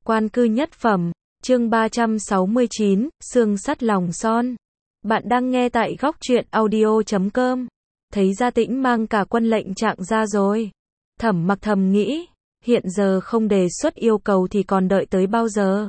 Quan cư nhất phẩm, chương 369, xương sắt lòng son. Bạn đang nghe tại góc truyện audio.com. Thấy Gia Tĩnh mang cả quân lệnh trạng ra rồi. Thẩm Mặc thầm nghĩ, hiện giờ không đề xuất yêu cầu thì còn đợi tới bao giờ.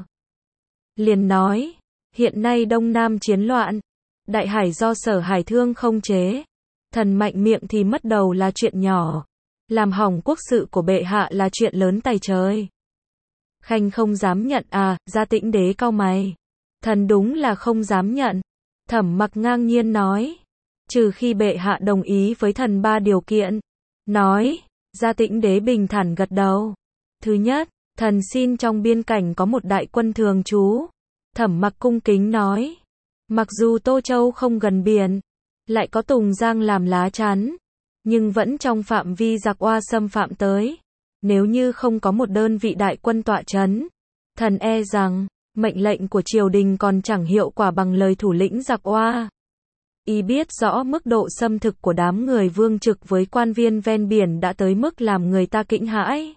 Liền nói, hiện nay Đông Nam chiến loạn, Đại Hải do Sở Hải Thương không chế. Thần mạnh miệng thì mất đầu là chuyện nhỏ, làm hỏng quốc sự của bệ hạ là chuyện lớn tày trời. Khanh không dám nhận à? Gia Tĩnh đế cau mày. Thần đúng là không dám nhận. Thẩm Mặc ngang nhiên nói, trừ khi bệ hạ đồng ý với thần 3 điều kiện. Nói, Gia Tĩnh đế bình thản gật đầu. Thứ nhất, thần xin trong biên cảnh có một đại quân thường trú. Thẩm Mặc cung kính nói, mặc dù Tô Châu không gần biển, lại có Tùng Giang làm lá chắn, nhưng vẫn trong phạm vi giặc oa xâm phạm tới. Nếu như không có một đơn vị đại quân tọa trấn, thần e rằng mệnh lệnh của triều đình còn chẳng hiệu quả bằng lời thủ lĩnh giặc oa. Y biết rõ mức độ xâm thực của đám người vương trực với quan viên ven biển đã tới mức làm người ta kinh hãi.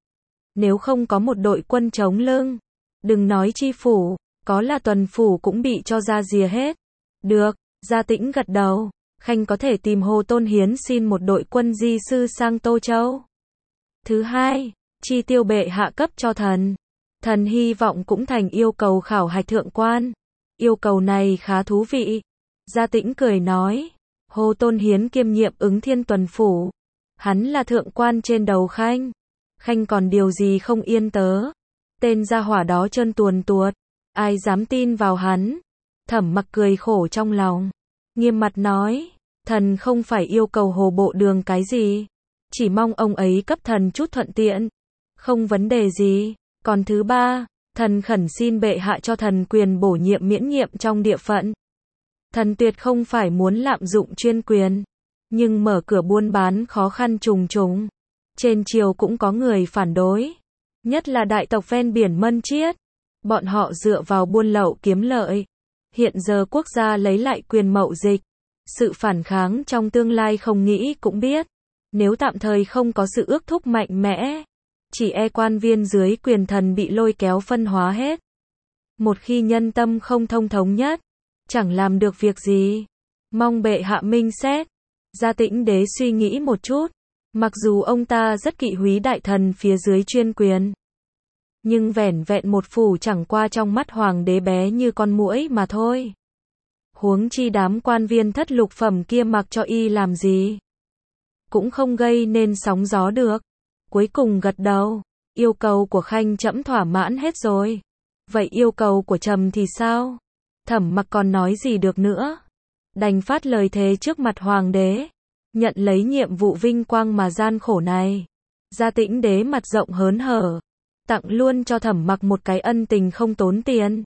Nếu không có một đội quân chống lưng, đừng nói chi phủ, có là tuần phủ cũng bị cho ra rìa hết. Được, Gia Tĩnh gật đầu. Khanh có thể tìm Hồ Tôn Hiến xin một đội quân di sư sang Tô Châu. Thứ hai, chi tiêu bệ hạ cấp cho thần. Thần hy vọng cũng thành yêu cầu khảo hạch thượng quan. Yêu cầu này khá thú vị. Gia Tĩnh cười nói, Hồ Tôn Hiến kiêm nhiệm Ứng Thiên tuần phủ. Hắn là thượng quan trên đầu Khanh. Khanh còn điều gì không yên tớ. Tên gia hỏa đó trơn tuồn tuột. Ai dám tin vào hắn. Thẩm Mặc cười khổ trong lòng. Nghiêm mặt nói, thần không phải yêu cầu Hồ Bộ Đường cái gì. Chỉ mong ông ấy cấp thần chút thuận tiện. Không vấn đề gì. Còn thứ ba, thần khẩn xin bệ hạ cho thần quyền bổ nhiệm miễn nhiệm trong địa phận. Thần tuyệt không phải muốn lạm dụng chuyên quyền. Nhưng mở cửa buôn bán khó khăn trùng trùng. Trên triều cũng có người phản đối. Nhất là đại tộc ven biển Mân Chiết. Bọn họ dựa vào buôn lậu kiếm lợi. Hiện giờ quốc gia lấy lại quyền mậu dịch. Sự phản kháng trong tương lai không nghĩ cũng biết. Nếu tạm thời không có sự ước thúc mạnh mẽ, chỉ e quan viên dưới quyền thần bị lôi kéo phân hóa hết. Một khi nhân tâm không thông thống nhất, chẳng làm được việc gì. Mong bệ hạ minh xét. Gia Tĩnh đế suy nghĩ một chút. Mặc dù ông ta rất kỵ húy đại thần phía dưới chuyên quyền, nhưng vẻn vẹn một phủ chẳng qua trong mắt hoàng đế bé như con muỗi mà thôi. Huống chi đám quan viên thất lục phẩm kia mặc cho y làm gì, cũng không gây nên sóng gió được. Cuối cùng gật đầu. Yêu cầu của Khanh trẫm thỏa mãn hết rồi. Vậy yêu cầu của trẫm thì sao? Thẩm Mặc còn nói gì được nữa. Đành phát lời thề trước mặt hoàng đế. Nhận lấy nhiệm vụ vinh quang mà gian khổ này. Gia Tĩnh đế mặt rộng hớn hở. Tặng luôn cho Thẩm Mặc một cái ân tình không tốn tiền.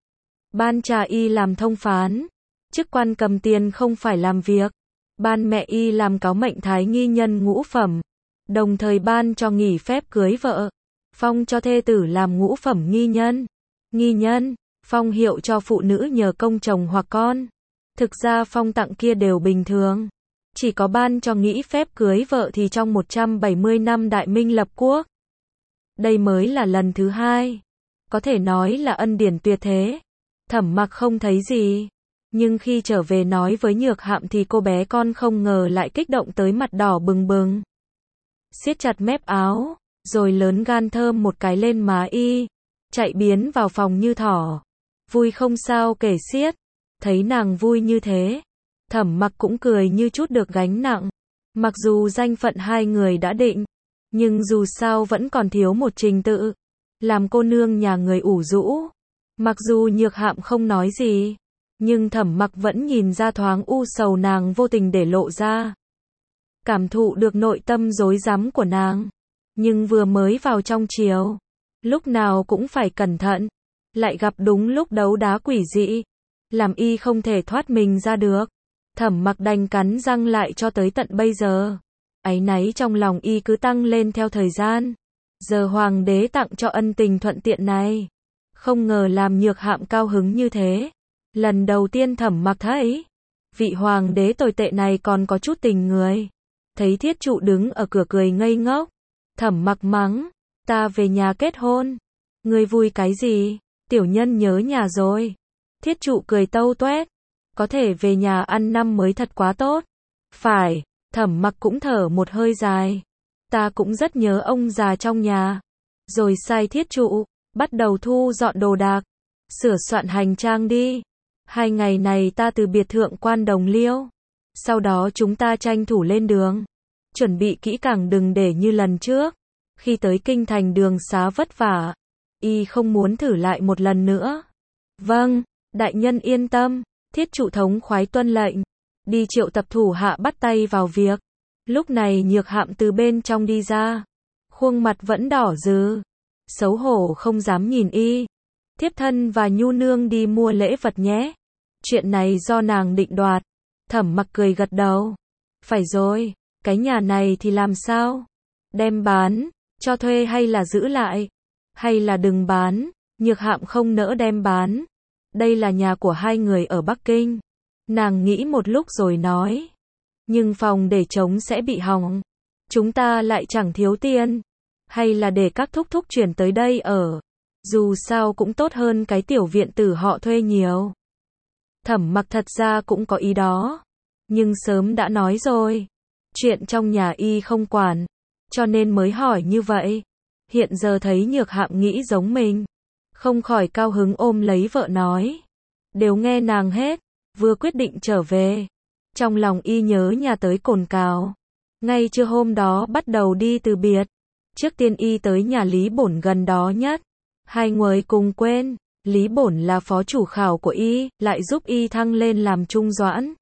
Ban trà y làm thông phán. Chức quan cầm tiền không phải làm việc. Ban mẹ y làm cáo mệnh thái nghi nhân ngũ phẩm. Đồng thời ban cho nghỉ phép cưới vợ. Phong cho thê tử làm ngũ phẩm nghi nhân. Nghi nhân, phong hiệu cho phụ nữ nhờ công chồng hoặc con. Thực ra phong tặng kia đều bình thường. Chỉ có ban cho nghỉ phép cưới vợ thì trong 170 năm Đại Minh lập quốc. Đây mới là lần thứ hai. Có thể nói là ân điển tuyệt thế. Thẩm Mặc không thấy gì. Nhưng khi trở về nói với Nhược Hạm thì cô bé con không ngờ lại kích động tới mặt đỏ bừng bừng. Siết chặt mép áo, rồi lớn gan thơm một cái lên má y. Chạy biến vào phòng như thỏ. Vui không sao kể xiết. Thấy nàng vui như thế, Thẩm Mặc cũng cười như chút được gánh nặng. Mặc dù danh phận hai người đã định, nhưng dù sao vẫn còn thiếu một trình tự. Làm cô nương nhà người ủ rũ. Mặc dù Nhược Hạm không nói gì, nhưng Thẩm Mặc vẫn nhìn ra thoáng u sầu nàng vô tình để lộ ra. Cảm thụ được nội tâm rối rắm của nàng. Nhưng vừa mới vào trong triều, lúc nào cũng phải cẩn thận. Lại gặp đúng lúc đấu đá quỷ dị, làm y không thể thoát mình ra được. Thẩm Mặc đành cắn răng lại cho tới tận bây giờ. Áy náy trong lòng y cứ tăng lên theo thời gian. Giờ hoàng đế tặng cho ân tình thuận tiện này, không ngờ làm Nhược Hạm cao hứng như thế. Lần đầu tiên Thẩm Mặc thấy vị hoàng đế tồi tệ này còn có chút tình người. Thấy Thiết Trụ đứng ở cửa cười ngây ngốc, Thẩm Mặc mắng, ta về nhà kết hôn. Ngươi vui cái gì? Tiểu nhân nhớ nhà rồi. Thiết trụ cười tâu toét. Có thể về nhà ăn năm mới thật quá tốt. Phải, Thẩm Mặc cũng thở một hơi dài. Ta cũng rất nhớ ông già trong nhà. Rồi sai thiết trụ, bắt đầu thu dọn đồ đạc, sửa soạn hành trang đi. 2 ngày này ta từ biệt thượng quan Đồng Liêu. Sau đó chúng ta tranh thủ lên đường. Chuẩn bị kỹ càng đừng để như lần trước. Khi tới kinh thành đường xá vất vả. Y không muốn thử lại một lần nữa. Vâng, đại nhân yên tâm. Thiết trụ thống khoái tuân lệnh. Đi triệu tập thủ hạ bắt tay vào việc. Lúc này Nhược Hạm từ bên trong đi ra. Khuôn mặt vẫn đỏ rừ. Xấu hổ không dám nhìn y. Thiếp thân và Nhu nương đi mua lễ vật nhé. Chuyện này do nàng định đoạt. Thẩm Mặc cười gật đầu. Phải rồi, cái nhà này thì làm sao? Đem bán, cho thuê hay là giữ lại? Hay là đừng bán? Nhược Hạm không nỡ đem bán. Đây là nhà của 2 người ở Bắc Kinh. Nàng nghĩ một lúc rồi nói. Nhưng phòng để trống sẽ bị hỏng. Chúng ta lại chẳng thiếu tiền. Hay là để các thúc thúc chuyển tới đây ở. Dù sao cũng tốt hơn cái tiểu viện tử họ thuê nhiều. Thẩm Mặc thật ra cũng có ý đó. Nhưng sớm đã nói rồi. Chuyện trong nhà y không quản. Cho nên mới hỏi như vậy. Hiện giờ thấy Nhược Hạm nghĩ giống mình. Không khỏi cao hứng ôm lấy vợ nói. Đều nghe nàng hết. Vừa quyết định trở về. Trong lòng y nhớ nhà tới cồn cào. Ngay trưa hôm đó bắt đầu đi từ biệt. Trước tiên y tới nhà Lý Bổn gần đó nhất. 2 người cùng quên. Lý Bổn là phó chủ khảo của y, lại giúp y thăng lên làm trung doãn.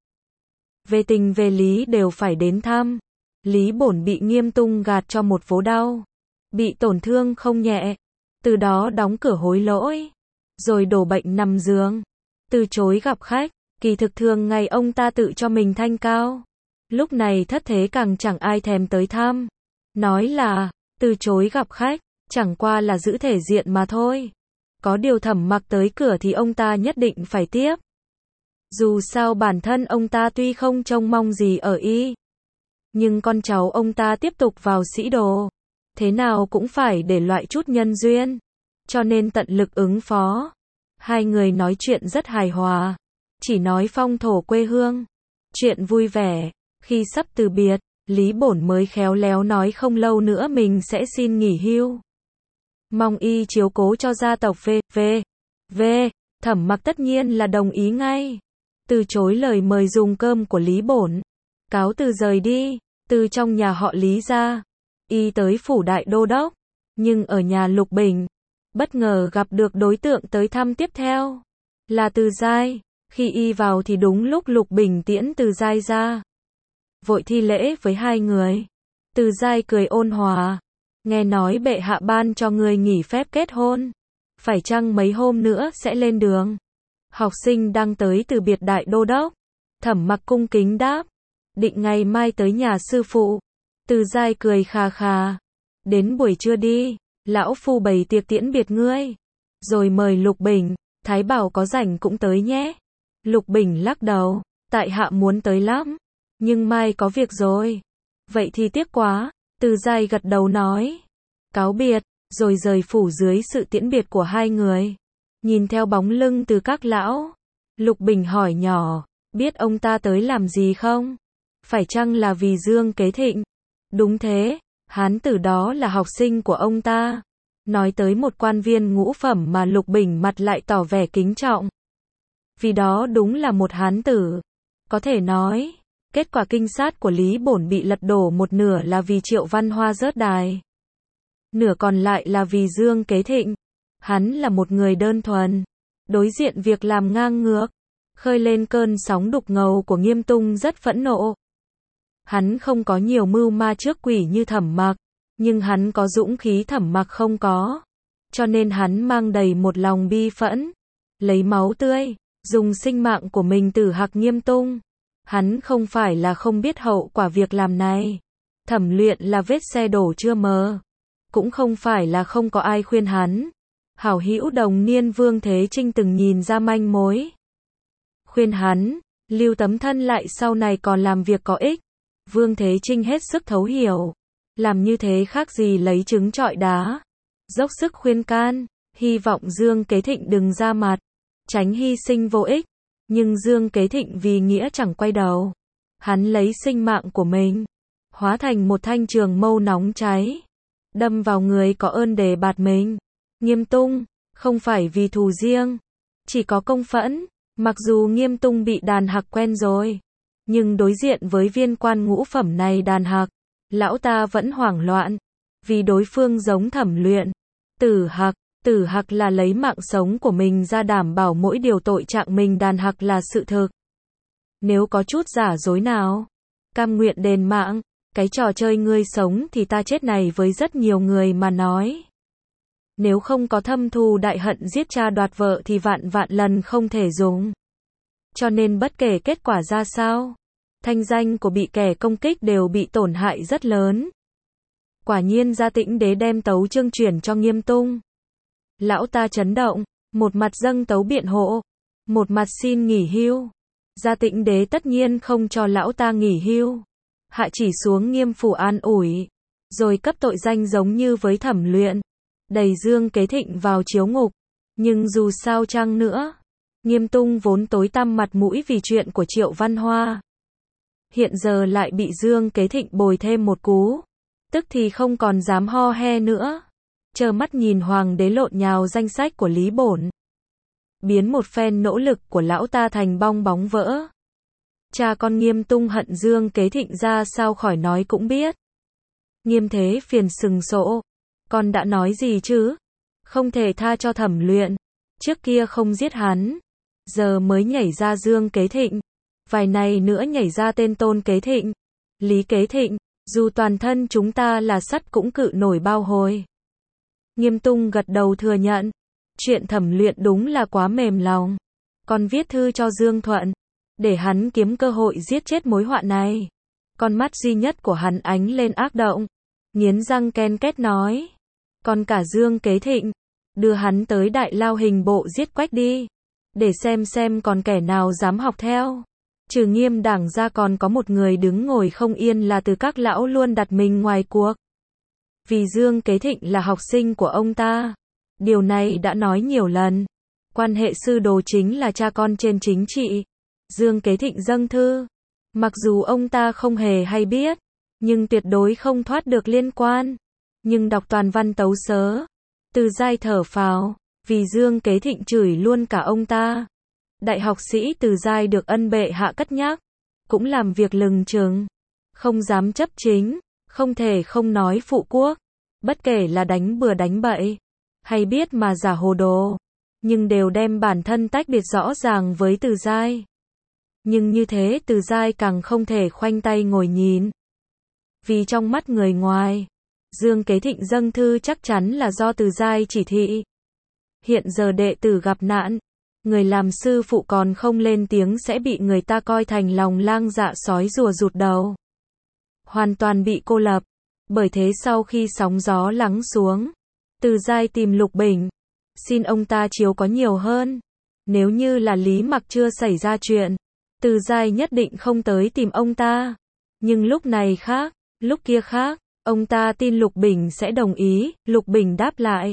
Về tình về lý đều phải đến thăm. Lý Bổn bị Nghiêm Tung gạt cho một vố đau. Bị tổn thương không nhẹ. Từ đó đóng cửa hối lỗi. Rồi đổ bệnh nằm giường. Từ chối gặp khách. Kỳ thực thường ngày ông ta tự cho mình thanh cao. Lúc này thất thế càng chẳng ai thèm tới thăm. Nói là, từ chối gặp khách, chẳng qua là giữ thể diện mà thôi. Có điều Thẩm Mặc tới cửa thì ông ta nhất định phải tiếp. Dù sao bản thân ông ta tuy không trông mong gì ở y. Nhưng con cháu ông ta tiếp tục vào sĩ đồ. Thế nào cũng phải để loại chút nhân duyên. Cho nên tận lực ứng phó. 2 người nói chuyện rất hài hòa. Chỉ nói phong thổ quê hương. Chuyện vui vẻ. Khi sắp từ biệt, Lý Bổn mới khéo léo nói không lâu nữa mình sẽ xin nghỉ hưu. Mong y chiếu cố cho gia tộc v. Thẩm Mặc tất nhiên là đồng ý ngay. Từ chối lời mời dùng cơm của Lý Bổn. Cáo từ rời đi. Từ trong nhà họ Lý ra. Y tới phủ đại đô đốc. Nhưng ở nhà Lục Bình. Bất ngờ gặp được đối tượng tới thăm tiếp theo. Là Từ Giai. Khi y vào thì đúng lúc Lục Bình tiễn Từ Giai ra. Vội thi lễ với 2 người. Từ Giai cười ôn hòa. Nghe nói bệ hạ ban cho người nghỉ phép kết hôn. Phải chăng mấy hôm nữa sẽ lên đường? Học sinh đang tới từ biệt đại đô đốc. Thẩm Mặc cung kính đáp. Định ngày mai tới nhà sư phụ. Từ Giai cười khà khà. Đến buổi trưa đi. Lão phu bày tiệc tiễn biệt ngươi. Rồi mời Lục Bình. Thái bảo có rảnh cũng tới nhé. Lục Bình lắc đầu. Tại hạ muốn tới lắm. Nhưng mai có việc rồi. Vậy thì tiếc quá. Từ Giai gật đầu nói. Cáo biệt. Rồi rời phủ dưới sự tiễn biệt của 2 người. Nhìn theo bóng lưng từ các lão. Lục Bình hỏi nhỏ. Biết ông ta tới làm gì không? Phải chăng là vì Dương Kế Thịnh? Đúng thế. Hán tử đó là học sinh của ông ta. Nói tới một quan viên ngũ phẩm mà Lục Bình mặt lại tỏ vẻ kính trọng. Vì đó đúng là một hán tử. Có thể nói, kết quả kinh sát của Lý Bổn bị lật đổ một nửa là vì Triệu Văn Hoa rớt đài. Nửa còn lại là vì Dương Kế Thịnh. Hắn là một người đơn thuần. Đối diện việc làm ngang ngược. Khơi lên cơn sóng đục ngầu của Nghiêm Tung rất phẫn nộ. Hắn không có nhiều mưu ma trước quỷ như Thẩm Mặc. Nhưng hắn có dũng khí Thẩm Mặc không có. Cho nên hắn mang đầy một lòng bi phẫn. Lấy máu tươi. Dùng sinh mạng của mình tử hạc Nghiêm Tung. Hắn không phải là không biết hậu quả việc làm này. Thẩm Luyện là vết xe đổ chưa mờ. Cũng không phải là không có ai khuyên hắn. Hảo hữu đồng niên Vương Thế Trinh từng nhìn ra manh mối. Khuyên hắn, lưu tấm thân lại sau này còn làm việc có ích. Vương Thế Trinh hết sức thấu hiểu. Làm như thế khác gì lấy trứng trọi đá. Dốc sức khuyên can. hy vọng Dương Kế Thịnh đừng ra mặt, tránh hy sinh vô ích, nhưng Dương Kế Thịnh vì nghĩa chẳng quay đầu. Hắn lấy sinh mạng của mình, hóa thành một thanh trường mâu nóng cháy, đâm vào người có ơn đề bạt mình. Nghiêm Tung, không phải vì thù riêng, chỉ có công phẫn, mặc dù Nghiêm Tung bị đàn hạc quen rồi, nhưng đối diện với viên quan ngũ phẩm này đàn hạc, lão ta vẫn hoảng loạn, vì đối phương giống Thẩm Luyện. Tử hạc là lấy mạng sống của mình ra đảm bảo mỗi điều tội trạng mình đàn hạc là sự thực. Nếu có chút giả dối nào, cam nguyện đền mạng, cái trò chơi ngươi sống thì ta chết này với rất nhiều người mà nói. Nếu không có thâm thù đại hận giết cha đoạt vợ thì vạn lần không thể dùng. Cho nên bất kể kết quả ra sao, thanh danh của bị kẻ công kích đều bị tổn hại rất lớn. Quả nhiên Gia Tĩnh Đế đem tấu chương chuyển cho Nghiêm Tung. Lão ta chấn động, một mặt dâng tấu biện hộ, một mặt xin nghỉ hưu. Gia Tĩnh Đế tất nhiên không cho lão ta nghỉ hưu, hạ chỉ xuống Nghiêm phủ an ủi, rồi cấp tội danh giống như với Thẩm Luyện, đẩy Dương Kế Thịnh vào chiếu ngục. Nhưng dù sao chăng nữa, Nghiêm Tung vốn tối tăm mặt mũi vì chuyện của Triệu Văn Hoa, hiện giờ lại bị Dương Kế Thịnh bồi thêm một cú, tức thì không còn dám ho he nữa, trơ mắt nhìn hoàng đế lộn nhào danh sách của Lý Bổn, biến một phen nỗ lực của lão ta thành bong bóng vỡ. Cha con Nghiêm Tung hận Dương Kế Thịnh ra sao khỏi nói cũng biết. Nghiêm Thế phiền sừng sộ, con đã nói gì chứ? Không thể tha cho Thẩm Luyện, trước kia không giết hắn, giờ mới nhảy ra Dương Kế Thịnh, vài này nữa nhảy ra tên Tôn Kế Thịnh, Lý Kế Thịnh, dù toàn thân chúng ta là sắt cũng cự nổi bao hồi. Nghiêm Tung gật đầu thừa nhận, chuyện Thẩm Luyện đúng là quá mềm lòng, con viết thư cho Dương Thuận, để hắn kiếm cơ hội giết chết mối họa này. Con mắt duy nhất của hắn ánh lên ác động, nghiến răng ken két nói, còn cả Dương Kế Thịnh, đưa hắn tới đại lao hình bộ giết quách đi, để xem còn kẻ nào dám học theo. Trừ Nghiêm đảng ra còn có một người đứng ngồi không yên là Từ Các lão luôn đặt mình ngoài cuộc. Vì Dương Kế Thịnh là học sinh của ông ta, điều này đã nói nhiều lần. Quan hệ sư đồ chính là cha con trên chính trị. Dương Kế Thịnh dâng thư, mặc dù ông ta không hề hay biết, nhưng tuyệt đối không thoát được liên quan. Nhưng đọc toàn văn tấu sớ, Từ Giai thở phào, vì Dương Kế Thịnh chửi luôn cả ông ta. Đại học sĩ Từ Giai được ân bệ hạ cất nhắc, cũng làm việc lừng chừng, không dám chấp chính, không thể không nói phụ quốc, bất kể là đánh bừa đánh bậy, hay biết mà giả hồ đồ, nhưng đều đem bản thân tách biệt rõ ràng với Từ Giai. Nhưng như thế Từ Giai càng không thể khoanh tay ngồi nhìn. Vì trong mắt người ngoài, Dương Kế Thịnh dâng thư chắc chắn là do Từ Giai chỉ thị. Hiện giờ đệ tử gặp nạn, người làm sư phụ còn không lên tiếng sẽ bị người ta coi thành lòng lang dạ sói rùa rụt đầu. Hoàn toàn bị cô lập. Bởi thế sau khi sóng gió lắng xuống, Từ Giai tìm Lục Bình, xin ông ta chiếu có nhiều hơn. Nếu như là Lý Mặc chưa xảy ra chuyện, Từ Giai nhất định không tới tìm ông ta. Nhưng lúc này khác, lúc kia khác, ông ta tin Lục Bình sẽ đồng ý. Lục Bình đáp lại,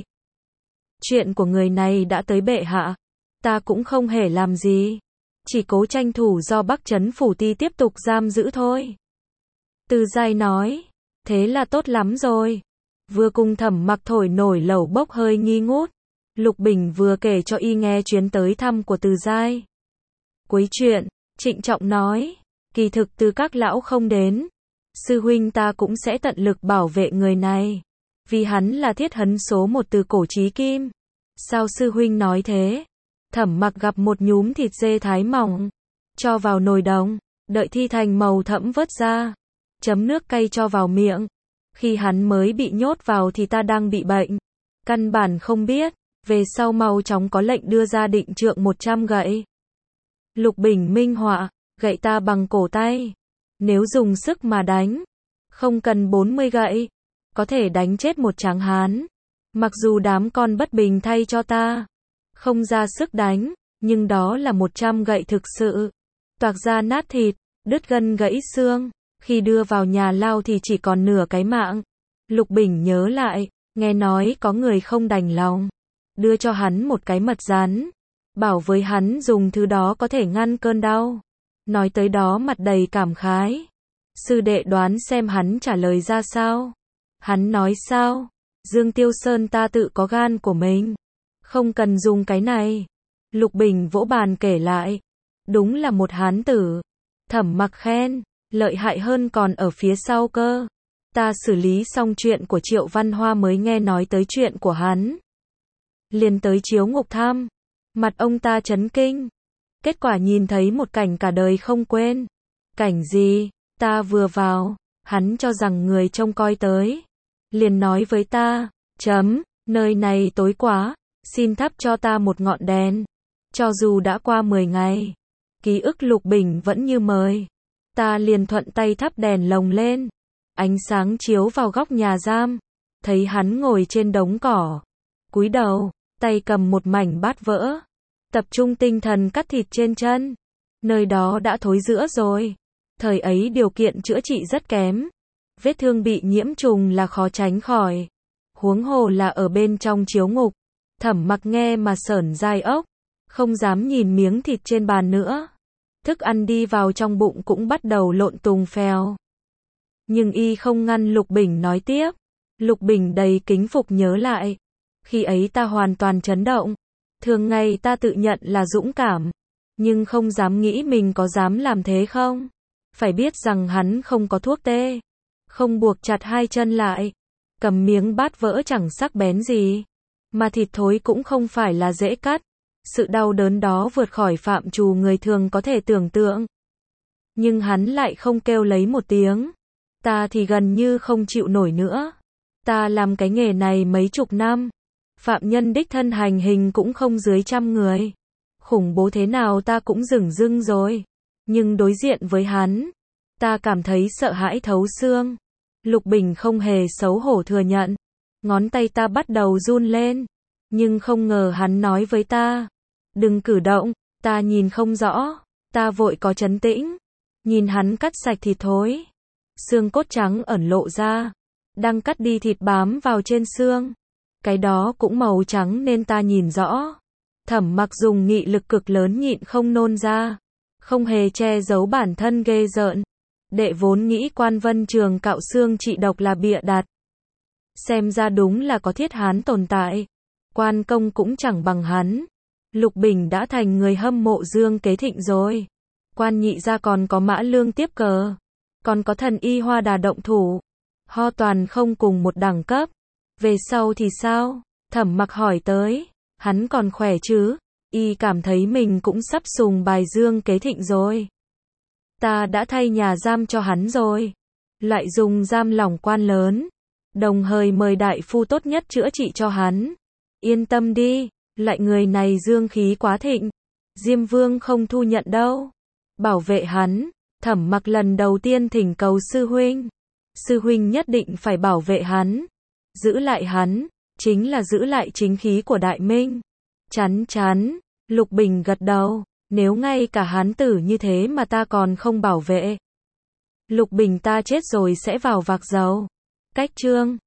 chuyện của người này đã tới bệ hạ, ta cũng không hề làm gì, chỉ cố tranh thủ do Bắc Trấn Phủ Ti tiếp tục giam giữ thôi. Từ Giai nói, thế là tốt lắm rồi. Vừa cùng Thẩm Mặc thổi nổi lẩu bốc hơi nghi ngút, Lục Bình vừa kể cho y nghe chuyến tới thăm của Từ Giai. Cuối chuyện, trịnh trọng nói, kỳ thực Từ Các lão không đến, sư huynh ta cũng sẽ tận lực bảo vệ người này, vì hắn là thiết hấn số một từ cổ chí kim. Sao sư huynh nói thế? Thẩm Mặc gặp một nhúm thịt dê thái mỏng, cho vào nồi đồng, đợi thi thành màu thẫm vớt ra, chấm nước cay cho vào miệng. Khi hắn mới bị nhốt vào thì ta đang bị bệnh, căn bản không biết, về sau mau chóng có lệnh đưa ra định trượng 100 gậy. Lục Bình minh họa, gậy ta bằng cổ tay, nếu dùng sức mà đánh, không cần 40 gậy, có thể đánh chết một tráng hán. Mặc dù đám con bất bình thay cho ta, không ra sức đánh, nhưng đó là 100 gậy thực sự, toạc ra nát thịt, đứt gân gãy xương, khi đưa vào nhà lao thì chỉ còn nửa cái mạng. Lục Bình nhớ lại, nghe nói có người không đành lòng, đưa cho hắn một cái mật rắn, bảo với hắn dùng thứ đó có thể ngăn cơn đau. Nói tới đó mặt đầy cảm khái. Sư đệ đoán xem hắn trả lời ra sao? Hắn nói sao? Dương Tiêu Sơn ta tự có gan của mình, không cần dùng cái này. Lục Bình vỗ bàn kể lại, đúng là một hán tử. Thẩm Mặc khen, lợi hại hơn còn ở phía sau cơ. Ta xử lý xong chuyện của Triệu Văn Hoa mới nghe nói tới chuyện của hắn. Liền tới chiếu ngục thăm, mặt ông ta chấn kinh. Kết quả nhìn thấy một cảnh cả đời không quên. Cảnh gì? Ta vừa vào, hắn cho rằng người trông coi tới. Liền nói với ta, nơi này tối quá, xin thắp cho ta một ngọn đèn. Cho dù đã qua 10 ngày, ký ức Lục Bình vẫn như mới. Ta liền thuận tay thắp đèn lồng lên. Ánh sáng chiếu vào góc nhà giam, thấy hắn ngồi trên đống cỏ, cúi đầu, tay cầm một mảnh bát vỡ, tập trung tinh thần cắt thịt trên chân. Nơi đó đã thối rữa rồi. Thời ấy điều kiện chữa trị rất kém. Vết thương bị nhiễm trùng là khó tránh khỏi. Huống hồ là ở bên trong chiếu ngục. Thẩm Mặc nghe mà sởn gai ốc, không dám nhìn miếng thịt trên bàn nữa. Thức ăn đi vào trong bụng cũng bắt đầu lộn tùng phèo. Nhưng y không ngăn Lục Bình nói tiếp. Lục Bình đầy kính phục nhớ lại. Khi ấy ta hoàn toàn chấn động. Thường ngày ta tự nhận là dũng cảm, nhưng không dám nghĩ mình có dám làm thế không. Phải biết rằng hắn không có thuốc tê, không buộc chặt hai chân lại, cầm miếng bát vỡ chẳng sắc bén gì, mà thịt thối cũng không phải là dễ cắt. Sự đau đớn đó vượt khỏi phạm trù người thường có thể tưởng tượng. Nhưng hắn lại không kêu lấy một tiếng. Ta thì gần như không chịu nổi nữa. Ta làm cái nghề này mấy chục năm. Phạm nhân đích thân hành hình cũng không dưới 100 người. Khủng bố thế nào ta cũng dửng dưng rồi. Nhưng đối diện với hắn, ta cảm thấy sợ hãi thấu xương. Lục Bình không hề xấu hổ thừa nhận. Ngón tay ta bắt đầu run lên. Nhưng không ngờ hắn nói với ta, đừng cử động. Ta nhìn không rõ. Ta vội có trấn tĩnh. Nhìn hắn cắt sạch thịt thối. Xương cốt trắng ẩn lộ ra. Đang cắt đi thịt bám vào trên xương. Cái đó cũng màu trắng nên ta nhìn rõ. Thẩm Mặc dùng nghị lực cực lớn nhịn không nôn ra. Không hề che giấu bản thân ghê rợn. Đệ vốn nghĩ Quan Vân Trường cạo xương trị độc là bịa đặt. Xem ra đúng là có thiết hán tồn tại. Quan công cũng chẳng bằng hắn. Lục Bình đã thành người hâm mộ Dương Kế Thịnh rồi. Quan nhị gia còn có Mã Lương tiếp cờ. Còn có Thần Y Hoa Đà động thủ. Ho toàn không cùng một đẳng cấp. Về sau thì sao? Thẩm Mặc hỏi tới. Hắn còn khỏe chứ? Y cảm thấy mình cũng sắp sùng bài Dương Kế Thịnh rồi. Ta đã thay nhà giam cho hắn rồi. Lại dùng giam lỏng quan lớn. Đồng thời mời đại phu tốt nhất chữa trị cho hắn. Yên tâm đi, lại người này dương khí quá thịnh. Diêm Vương không thu nhận đâu. Bảo vệ hắn. Thẩm Mặc lần đầu tiên thỉnh cầu sư huynh. Sư huynh nhất định phải bảo vệ hắn. Giữ lại hắn, chính là giữ lại chính khí của Đại Minh. Chắn chắn, Lục Bình gật đầu. Nếu ngay cả hán tử như thế mà ta còn không bảo vệ, Lục Bình ta chết rồi sẽ vào vạc dầu. Cách chương